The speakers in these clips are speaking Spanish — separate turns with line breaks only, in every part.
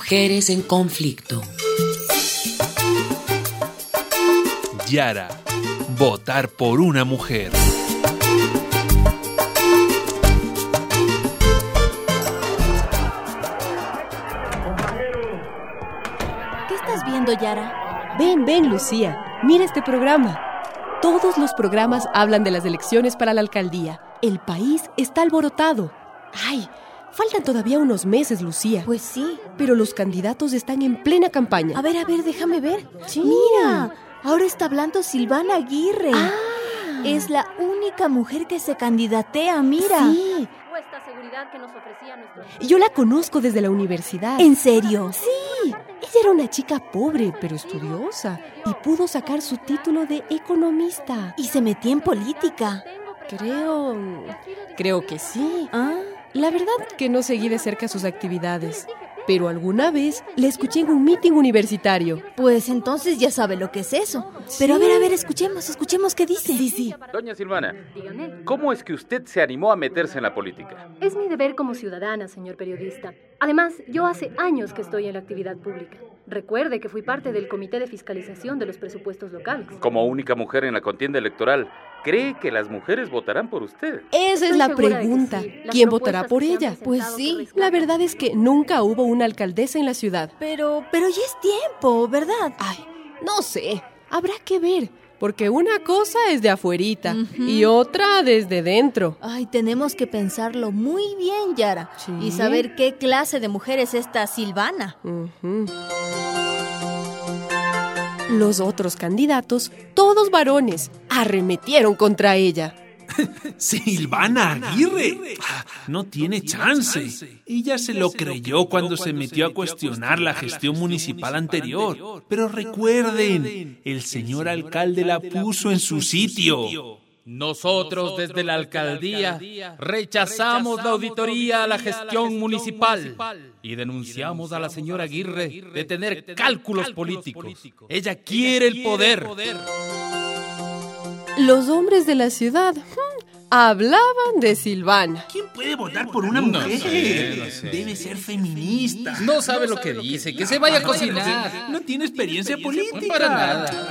Mujeres en conflicto.
Yara, votar por una mujer.
¿Qué estás viendo, Yara?
Ven, Lucía. Mira este programa. Todos los programas hablan de las elecciones para la alcaldía. El país está alborotado. ¡Ay! Faltan todavía unos meses, Lucía.
Pues sí.
Pero los candidatos están en plena campaña.
A ver, déjame ver.
Sí.
Mira, ahora está hablando Silvana Aguirre.
Ah.
Es la única mujer que se candidatea, mira.
Sí.
Seguridad que nos ofrecía nuestro...
Yo la conozco desde la universidad.
¿En serio?
Sí. Ella era una chica pobre, pero estudiosa. Y pudo sacar su título de economista.
¿Y se metía en política?
Creo que sí.
¿Ah?
La verdad que no seguí de cerca sus actividades, pero alguna vez la escuché en un meeting universitario.
Pues entonces ya sabe lo que es eso.
Sí.
Pero a ver, escuchemos qué dice.
Sí.
Doña Silvana,
Dígame.
¿cómo es que usted se animó a meterse en la política?
Es mi deber como ciudadana, señor periodista. Además, yo hace años que estoy en la actividad pública. Recuerde que fui parte del Comité de Fiscalización de los Presupuestos Locales.
Como única mujer en la contienda electoral, ¿cree que las mujeres votarán por usted?
Esa es
Estoy
la
segura de que
pregunta.
sí. Las
¿Quién votará
propuestas
por
que se han
ella?
presentado
Pues
que
sí,
rescatan
la verdad es que nunca hubo una alcaldesa en la ciudad.
Pero ya es tiempo, ¿verdad?
Ay, no sé. Habrá que ver. Porque una cosa es de afuerita y otra desde dentro.
Ay, tenemos que pensarlo muy bien, Yara.
Sí.
Y saber qué clase de mujer es esta Silvana.
Ujú. Los otros candidatos, todos varones, arremetieron contra ella.
Silvana Aguirre. No tiene chance. Ella se lo creyó cuando se metió a cuestionar la gestión municipal anterior. Pero recuerden, el señor alcalde la puso en su sitio.
Nosotros desde la alcaldía rechazamos la auditoría a la gestión municipal y denunciamos a la señora Aguirre de tener cálculos políticos. Ella quiere el poder.
Los hombres de la ciudad hablaban de Silvana.
¿Quién puede votar por una mujer?
No sé.
Debe ser feminista.
No sabe lo que dice, que se vaya a cocinar.
No tiene experiencia política.
Para nada.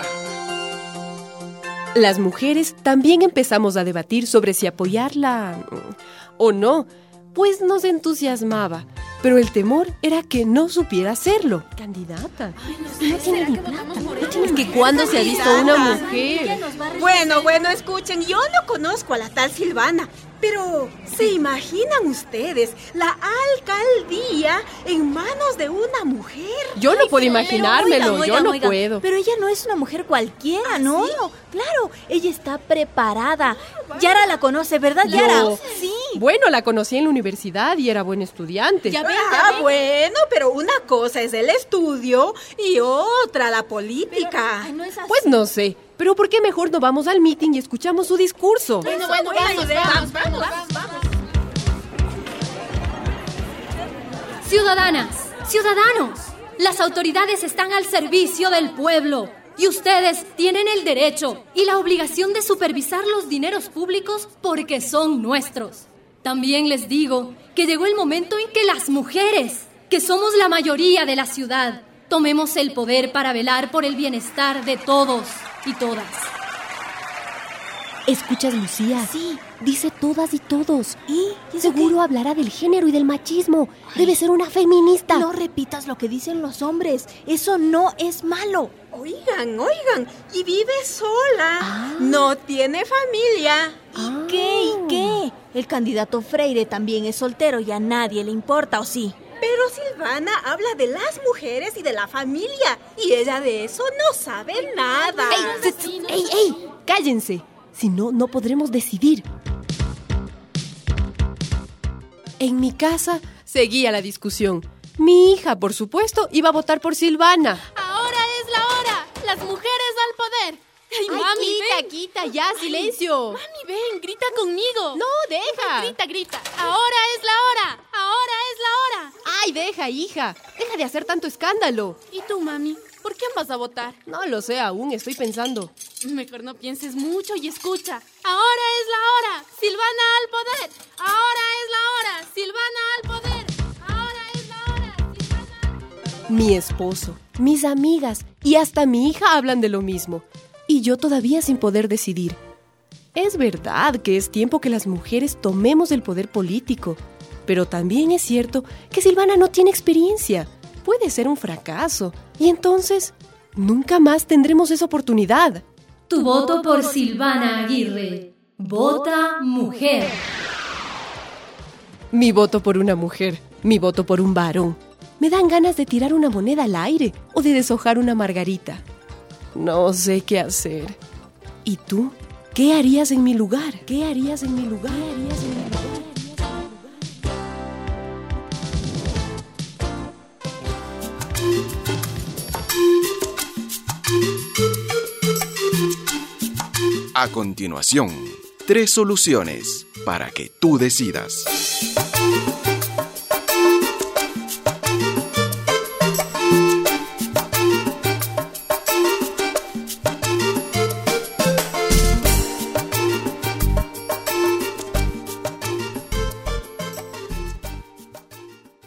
Las mujeres también empezamos a debatir sobre si apoyarla o no, pues nos entusiasmaba. Pero el temor era que no supiera hacerlo. Candidata. No tiene ni plata. Es que ¿cuándo se ha visto una mujer?
Bueno, escuchen, yo no conozco a la tal Silvana, pero ¿se imaginan ustedes la alcaldía en manos de una mujer?
Yo no puedo imaginármelo, yo no puedo.
Pero ella no es una mujer cualquiera, ¿no?
¿sí?
Claro, ella está preparada. Yara la conoce, ¿verdad, Yara?
Yo.
Sí.
Bueno, la conocí en la universidad y era buen estudiante.
Bueno, pero una cosa es el estudio y otra la política.
Ay, no es así.
Pues no sé, pero ¿por qué mejor no vamos al meeting y escuchamos su discurso?
Bueno, vamos.
Ciudadanos, las autoridades están al servicio del pueblo y ustedes tienen el derecho y la obligación de supervisar los dineros públicos porque son nuestros. También les digo que llegó el momento en que las mujeres, que somos la mayoría de la ciudad, tomemos el poder para velar por el bienestar de todos y todas.
¿Escuchas, Lucía?
Sí.
Dice todas y todos.
¿Y
Seguro hablará del género y del machismo. Debe ser una feminista.
No repitas lo que dicen los hombres. Eso no es malo.
Oigan, y vive sola. No tiene familia.
¿Y qué? El candidato Freire también es soltero y a nadie le importa, ¿o sí?
Pero Silvana habla de las mujeres y de la familia, y ella de eso no sabe nada.
¡Ey! ¡Cállense! Si no, no podremos decidir. En mi casa seguía la discusión. Mi hija, por supuesto, iba a votar por Silvana.
¡Ahora es la hora! ¡Las mujeres al poder! ¡Ay, mami, ven!
Quita, ya, silencio.
Mami, ven, grita conmigo.
No, deja.
Grita. ¡Ahora es la hora! ¡Ahora es la hora!
Ay, deja, hija. Deja de hacer tanto escándalo.
¿Y tú, mami? ¿Por quién vas a votar?
No lo sé aún, estoy pensando.
Mejor no pienses mucho y escucha. ¡Ahora es la hora! ¡Silvana al poder! ¡Ahora es la hora! ¡Silvana al poder! ¡Ahora es la hora! ¡Silvana al poder!
Mi esposo, mis amigas y hasta mi hija hablan de lo mismo. Y yo todavía sin poder decidir. Es verdad que es tiempo que las mujeres tomemos el poder político, pero también es cierto que Silvana no tiene experiencia. Puede ser un fracaso y entonces nunca más tendremos esa oportunidad.
Tu voto por Silvana Aguirre. Vota mujer.
Mi voto por una mujer, mi voto por un varón. Me dan ganas de tirar una moneda al aire o de deshojar una margarita. No sé qué hacer. ¿Y tú? ¿Qué harías en mi lugar? ¿Qué harías en mi lugar? ¿Qué harías en mi lugar?
A continuación, 3 soluciones para que tú decidas.